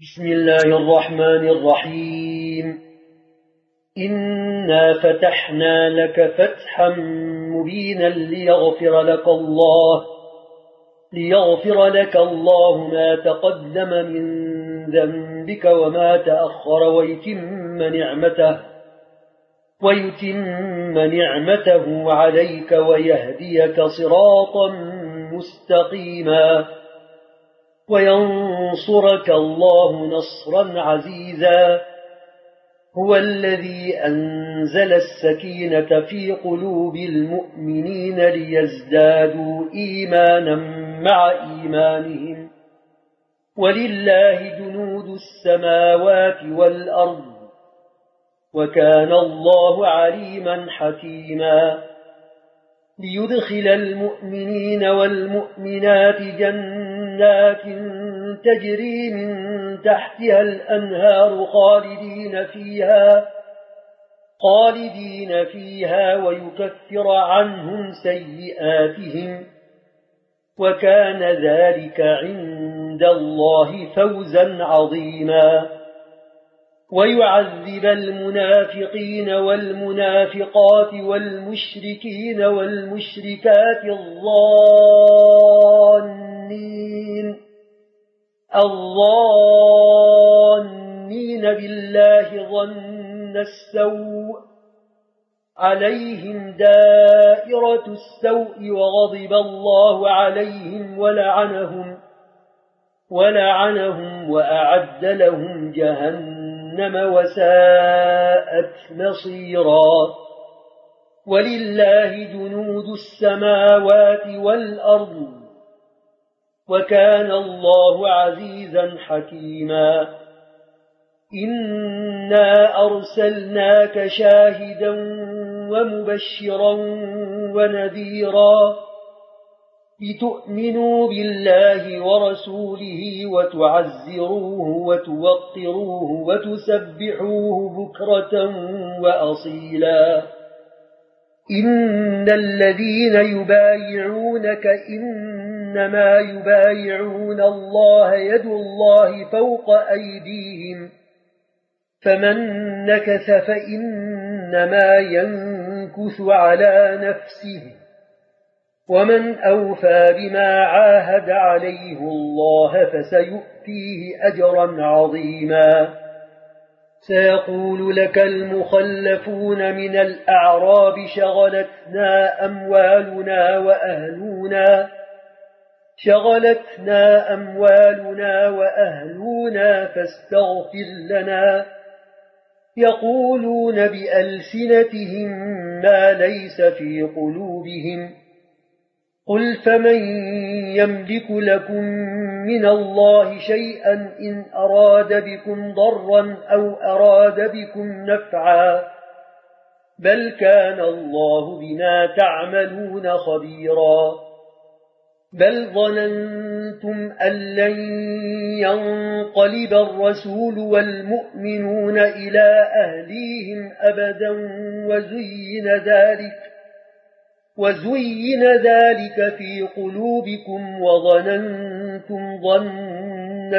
بسم الله الرحمن الرحيم. إنا فتحنا لك فتحا مبينا ليغفر لك الله ما تقدم من ذنبك وما تأخر ويتم نعمته عليك ويهديك صراطا مستقيما وينصرك الله نصرا عزيزا. هو الذي أنزل السكينة في قلوب المؤمنين ليزدادوا إيمانا مع إيمانهم ولله جنود السماوات والأرض وكان الله عليما حكيما. ليدخل المؤمنين والمؤمنات جنات تجري من تحتها الأنهار خالدين فيها ويكفر عنهم سيئاتهم وكان ذلك عند الله فوزا عظيما. ويعذب المنافقين والمنافقات والمشركين والمشركات الظانين بالله ظن السوء عليهم دائرة السوء وغضب الله عليهم ولعنهم وأعد لهم جهنم وساءت مصيرا. ولله جنود السماوات والأرض وكان الله عزيزا حكيما. إنا أرسلناك شاهدا ومبشرا ونذيرا لتؤمنوا بالله ورسوله وتعزروه وتوقروه وتسبحوه بكرة وأصيلا. إن الذين يبايعونك إنما يبايعون الله يد الله فوق أيديهم فمن نكث فإنما ينكث على نفسه ومن أوفى بما عاهد عليه الله فسيؤتيه أجرا عظيما. سيقول لك المخلفون من الأعراب شغلتنا أموالنا وأهلنا فاستغفر لنا. يقولون بألسنتهم ما ليس في قلوبهم قل فمن يملك لكم من الله شيئا إن أراد بكم ضرا أو أراد بكم نفعا بل كان الله بما تعملون خبيرا. بل ظننتم أن لن ينقلب الرسول والمؤمنون إلى أهليهم أبدا وزين ذلك في قلوبكم وظننتم ظن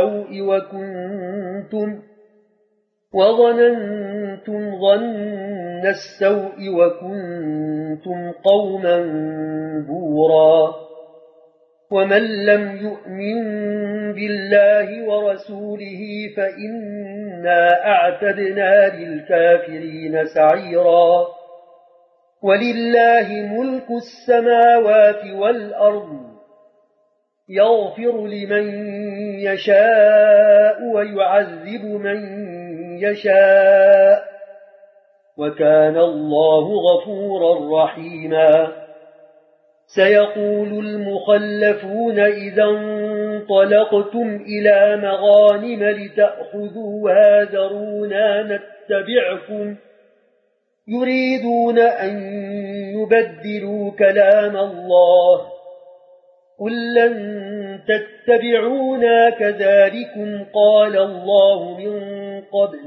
السوء وكنتم قوما بورا. ومن لم يؤمن بالله ورسوله فإنا أعتدنا للكافرين سعيرا. ولله ملك السماوات والأرض يغفر لمن يشاء ويعذب من يشاء وكان الله غفورا رحيما. سيقول المخلفون إذا انطلقتم إلى مغانم لتأخذوها ذرونا نتبعكم يريدون أن يبدلوا كلام الله قل لن تتبعونا كذلكم قال الله من قبل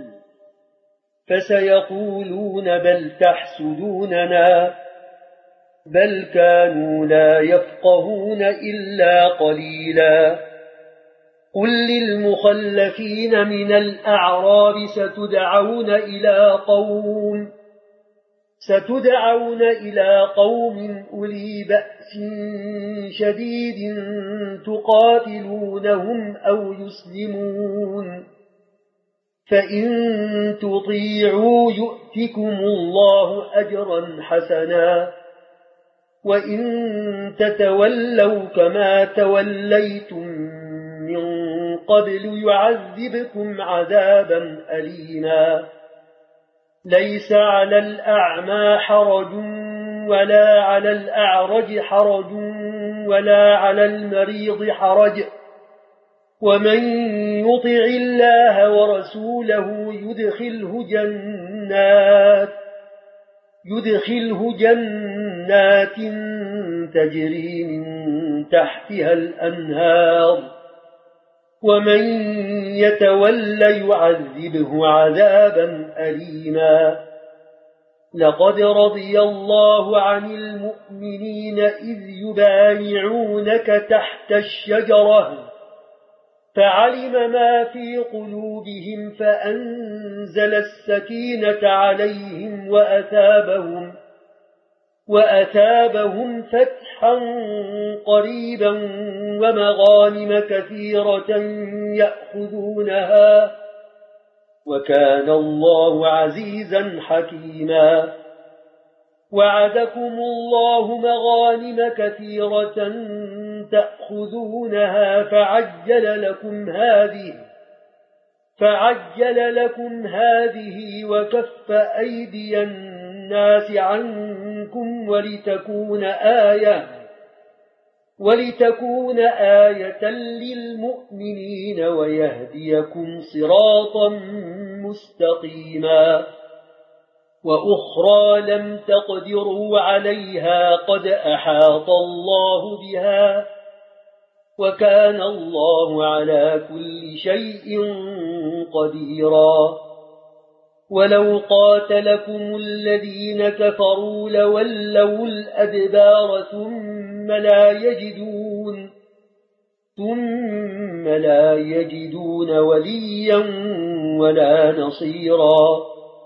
فسيقولون بل تحسدوننا بل كانوا لا يفقهون إلا قليلا قل للمخلفين من الأعراب ستدعون إلى قوم أولي بأس شديد تقاتلونهم أو يسلمون، فإن تطيعوا يؤتكم الله أجرا حسنا، وإن تتولوا كما توليتم من قبل يعذبكم عذابا أليما. ليس على الأعمى حرج ولا على الأعرج حرج ولا على المريض حرج، ومن يطع الله ورسوله يدخله جنات تجري من تحتها الأنهار، ومن يتولى يعذبه عذابا أليما. لقد رضي الله عن المؤمنين إذ يبايعونك تحت الشجرة فعلم ما في قلوبهم فأنزل السكينة عليهم وأثابهم فتحا قريبا ومغانم كثيرة يأخذونها، وكان الله عزيزا حكيما. وعدكم الله مغانم كثيرة تأخذونها فعجل لكم هذه وكف أيدي الناس عنكم ولتكون آية للمؤمنين ويهديكم صراطا مستقيما. وأخرى لم تقدروا عليها قد أحاط الله بها، وكان الله على كل شيء قديرا. ولو قاتلكم الذين كفروا لولوا الأدبار ثم لا يجدون وليا ولا نصيرا.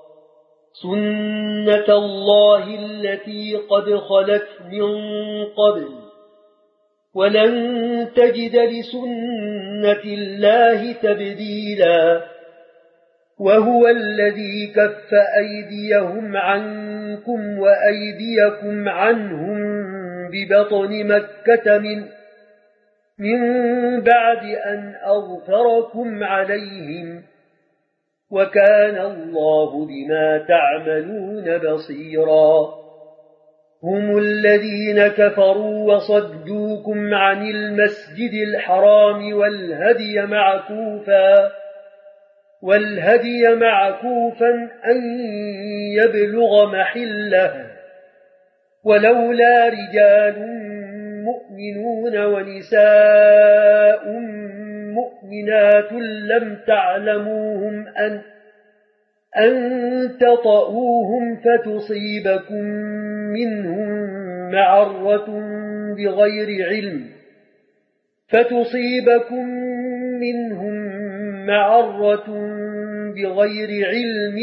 سنة الله التي قد خلت من قبل، ولن تجد لسنة الله تبديلا. وهو الذي كف أيديهم عنكم وأيديكم عنهم ببطن مكة من بعد أن أظفركم عليهم، وكان الله بما تعملون بصيرا. هم الذين كفروا وصدوكم عن المسجد الحرام والهدي معكوفا أن يبلغ محله، ولولا رجال مؤمنون ونساء مؤمنات لم تعلموهم أن تطؤوهم فتصيبكم منهم معرة بغير علم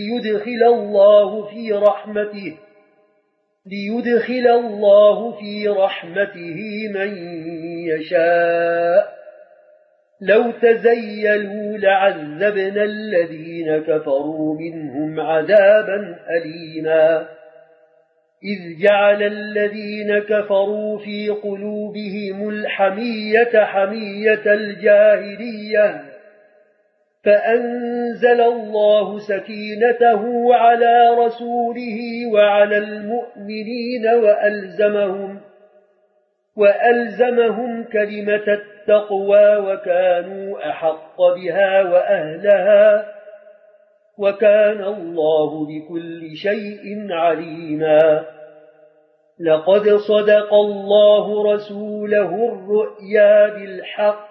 ليدخل الله في رحمته من يشاء. لو تزيلوا لعذبنا الذين كفروا منهم عذابا أليما. إذ جعل الذين كفروا في قلوبهم الحمية حمية الجاهلية، فأنزل الله سكينته على رسوله وعلى المؤمنين وألزمهم كلمة التقوى وكانوا أحق بها وأهلها، وكان الله بكل شيء عليما. لقد صدق الله رسوله الرؤيا بالحق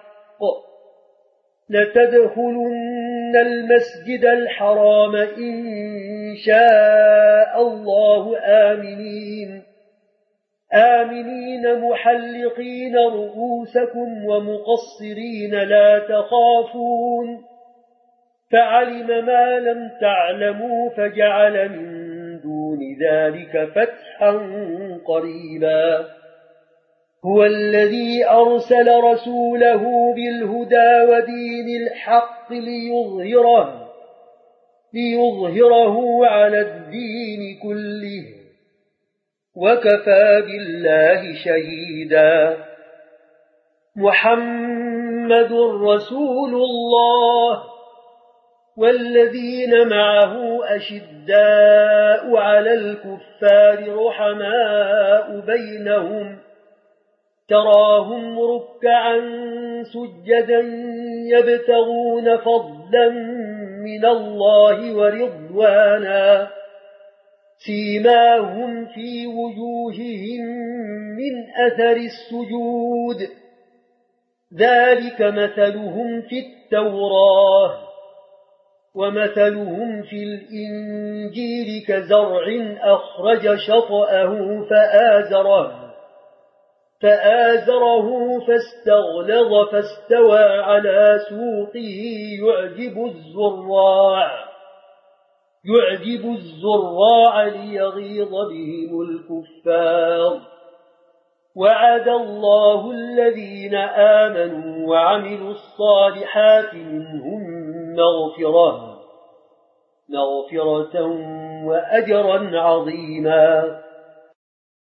لتدخلن المسجد الحرام إن شاء الله آمنين، آمنين محلقين رؤوسكم ومقصرين لا تخافون فعلم ما لم تعلموا فجعل من دون ذلك فتحا قريبا هو الذي أرسل رسوله بالهدى ودين الحق ليظهره على الدين كله وكفى بالله شهيدا محمد رسول الله والذين معه أشداء على الكفار رحماء بينهم تراهم ركعا سجدا يبتغون فضلا من الله ورضوانا سيماهم في وجوههم من أثر السجود ذلك مثلهم في التوراة ومثلهم في الإنجيل كزرع أخرج شطأه فآزره فاستغلظ فاستوى على سوقه يعجب الزراع ليغيظ بهم الكفار وعد الله الذين آمنوا وعملوا الصالحات منهم مغفرة وأجرا عظيما